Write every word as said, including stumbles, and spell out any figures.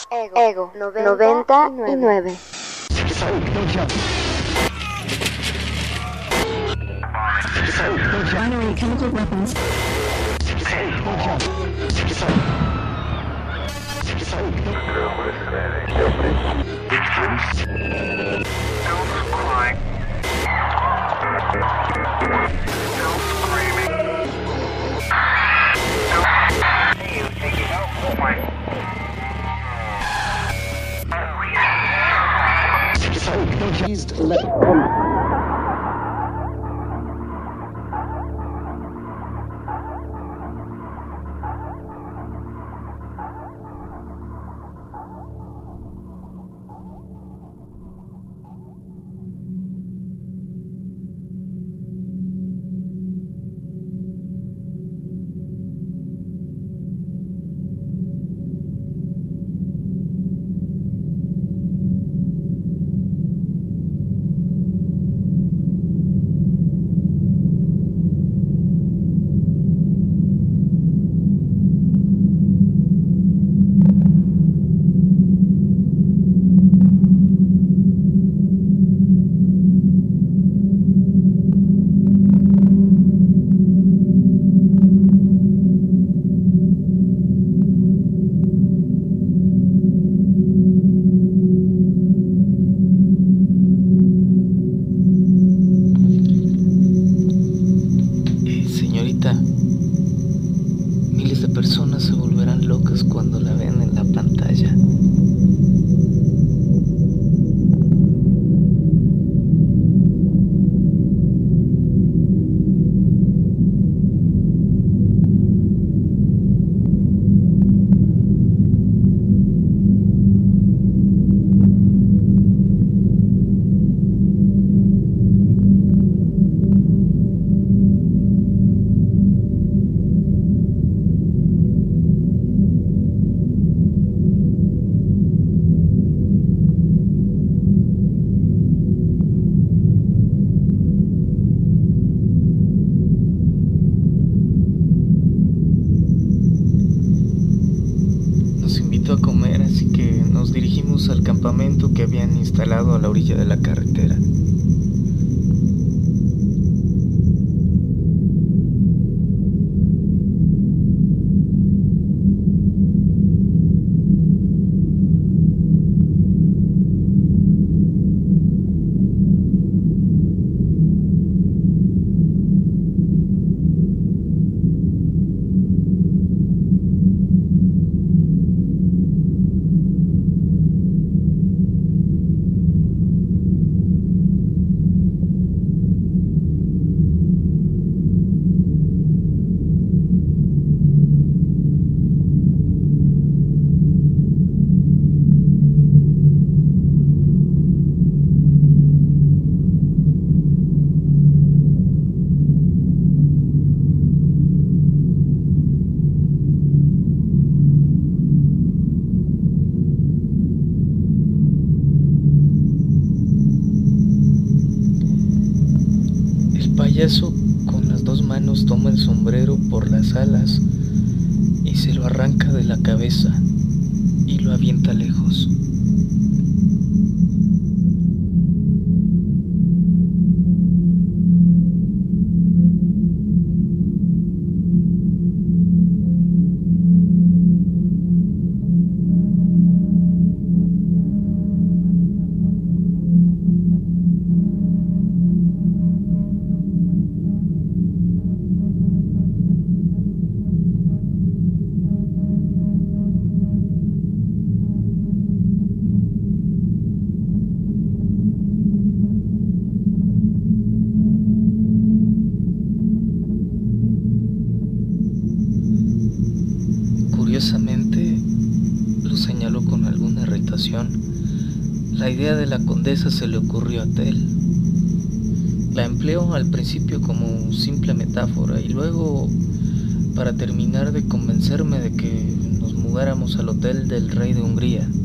Ego noventa y nueve. Binary chemical weapons. Personas se volverán locas cuando la ven en la pantalla. A comer, así que nos dirigimos al campamento que habían instalado a la orilla de la carretera. El payaso con las dos manos toma el sombrero por las alas y se lo arranca de la cabeza y lo avienta lejos. Curiosamente, lo señaló con alguna irritación. La idea de la condesa se le ocurrió a Tel. La empleó al principio como simple metáfora y luego para terminar de convencerme de que nos mudáramos al hotel del rey de Hungría.